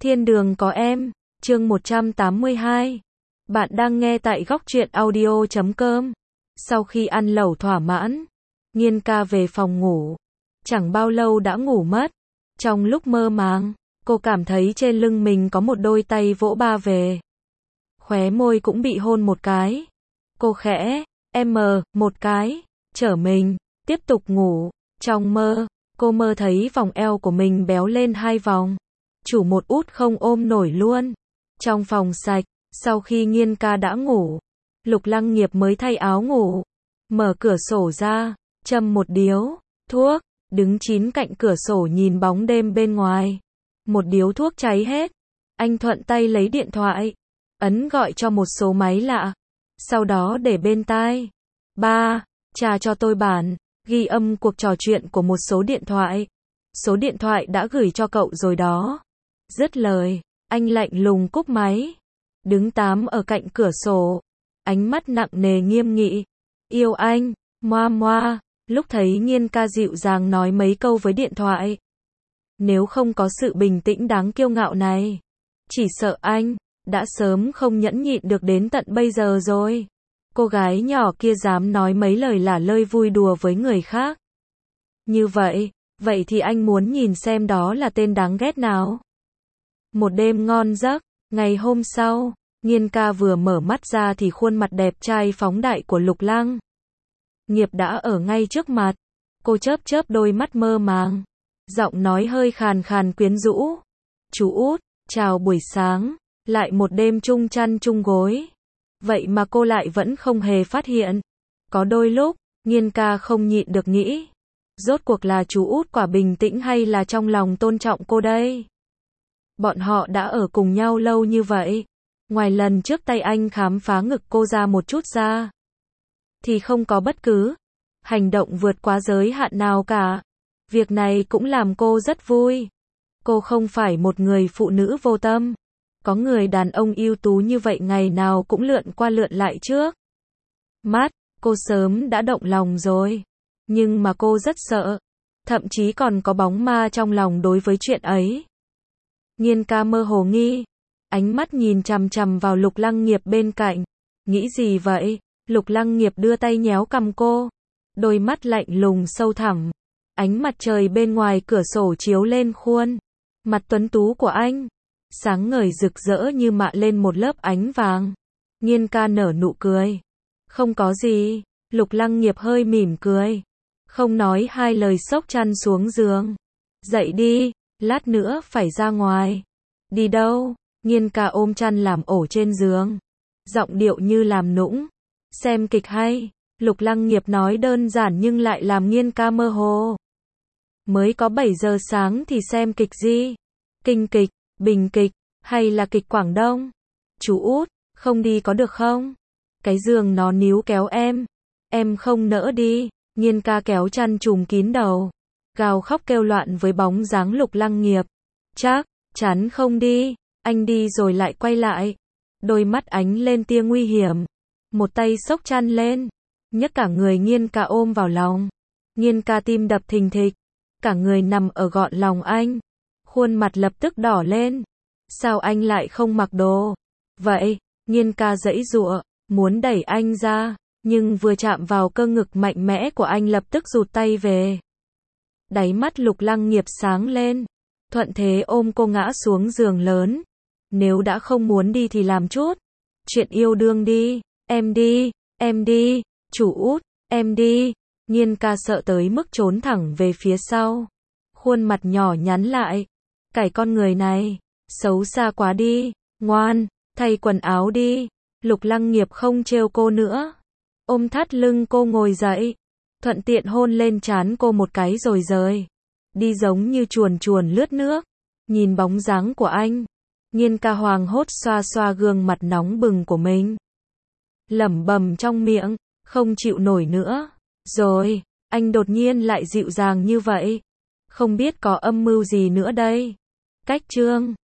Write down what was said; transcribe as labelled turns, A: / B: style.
A: Thiên đường có em, chương 182. Bạn đang nghe tại góc truyện audio.com. Sau khi ăn lẩu thỏa mãn, Nhiên ca về phòng ngủ. Chẳng bao lâu đã ngủ mất. Trong lúc mơ màng, cô cảm thấy trên lưng mình có một đôi tay vỗ ba về. Khóe môi cũng bị hôn một cái. Cô khẽ, một cái, trở mình, tiếp tục ngủ. Trong mơ, cô mơ thấy vòng eo của mình béo lên 2 vòng. Chủ một út không ôm nổi luôn. Trong phòng sạch, sau khi Nhiên ca đã ngủ, Lục Lăng Nghiệp mới thay áo ngủ, mở cửa sổ ra, châm một điếu thuốc, đứng chín cạnh cửa sổ nhìn bóng đêm bên ngoài. Một điếu thuốc cháy hết, anh thuận tay lấy điện thoại, ấn gọi cho một số máy lạ, sau đó để bên tai. Ba, trả cho tôi bản ghi âm cuộc trò chuyện của một số điện thoại. Số điện thoại đã gửi cho cậu rồi đó. Dứt lời, anh lạnh lùng cúp máy, đứng tám ở cạnh cửa sổ, ánh mắt nặng nề nghiêm nghị. Yêu anh, moa moa. Lúc thấy Nhiên ca dịu dàng nói mấy câu với điện thoại, nếu không có sự bình tĩnh đáng kiêu ngạo này, chỉ sợ anh đã sớm không nhẫn nhịn được đến tận bây giờ rồi. Cô gái nhỏ kia dám nói mấy lời lả lơi vui đùa với người khác như vậy, vậy thì anh muốn nhìn xem đó là tên đáng ghét nào. Một đêm ngon giấc, ngày hôm sau, Nhiên ca vừa mở mắt ra thì khuôn mặt đẹp trai phóng đại của Lục Lăng Nghiệp đã ở ngay trước mặt. Cô chớp chớp đôi mắt mơ màng, giọng nói hơi khàn khàn quyến rũ. Chú út, chào buổi sáng, lại một đêm chung chăn chung gối. Vậy mà cô lại vẫn không hề phát hiện. Có đôi lúc, Nhiên ca không nhịn được nghĩ, rốt cuộc là chú út quả bình tĩnh hay là trong lòng tôn trọng cô đây? Bọn họ đã ở cùng nhau lâu như vậy, ngoài lần trước tay anh khám phá ngực cô ra một chút ra, thì không có bất cứ hành động vượt quá giới hạn nào cả. Việc này cũng làm cô rất vui. Cô không phải một người phụ nữ vô tâm. Có người đàn ông ưu tú như vậy ngày nào cũng lượn qua lượn lại trước mắt, cô sớm đã động lòng rồi. Nhưng mà cô rất sợ, thậm chí còn có bóng ma trong lòng đối với chuyện ấy. Nhiên ca mơ hồ nghi, ánh mắt nhìn chằm chằm vào Lục Lăng Nghiệp bên cạnh. Nghĩ gì vậy? Lục Lăng Nghiệp đưa tay nhéo cằm cô, đôi mắt lạnh lùng sâu thẳm. Ánh mặt trời bên ngoài cửa sổ chiếu lên khuôn mặt tuấn tú của anh, sáng ngời rực rỡ như mạ lên một lớp ánh vàng. Nhiên ca nở nụ cười. Không có gì. Lục Lăng Nghiệp hơi mỉm cười, không nói hai lời xốc chăn xuống giường. Dậy đi, lát nữa phải ra ngoài. Đi đâu? Nhiên ca ôm chăn làm ổ trên giường, giọng điệu như làm nũng. Xem kịch hay. Lục Lăng Nghiệp nói đơn giản nhưng lại làm Nhiên ca mơ hồ. Mới có 7 giờ sáng thì xem kịch gì? Kinh kịch, bình kịch, hay là kịch Quảng Đông? Chú út, không đi có được không? Cái giường nó níu kéo em không nỡ đi. Nhiên ca kéo chăn trùm kín đầu, gào khóc kêu loạn với bóng dáng Lục Lăng Nghiệp. Chắc chắn không đi, anh đi rồi lại quay lại. Đôi mắt ánh lên tia nguy hiểm, một tay xốc chăn lên, nhấc cả người Nhiên ca ôm vào lòng. Nhiên ca tim đập thình thịch, cả người nằm ở gọn lòng anh, khuôn mặt lập tức đỏ lên. Sao anh lại không mặc đồ vậy? Nhiên ca giãy giụa, muốn đẩy anh ra, nhưng vừa chạm vào cơ ngực mạnh mẽ của anh lập tức rụt tay về. Đáy mắt Lục Lăng Nghiệp sáng lên, thuận thế ôm cô ngã xuống giường lớn. Nếu đã không muốn đi thì làm chút chuyện yêu đương đi. Em đi, chủ út, em đi. Nhiên ca sợ tới mức trốn thẳng về phía sau, khuôn mặt nhỏ nhắn lại. Cái con người này, xấu xa quá đi, ngoan, thay quần áo đi. Lục Lăng Nghiệp không trêu cô nữa, ôm thắt lưng cô ngồi dậy, thuận tiện hôn lên trán cô một cái rồi rời đi giống như chuồn chuồn lướt nước. Nhìn bóng dáng của anh, Nhiên ca hoảng hốt xoa xoa gương mặt nóng bừng của mình, lẩm bẩm trong miệng, không chịu nổi nữa rồi. Anh đột nhiên lại dịu dàng như vậy, không biết có âm mưu gì nữa đây. Cách chương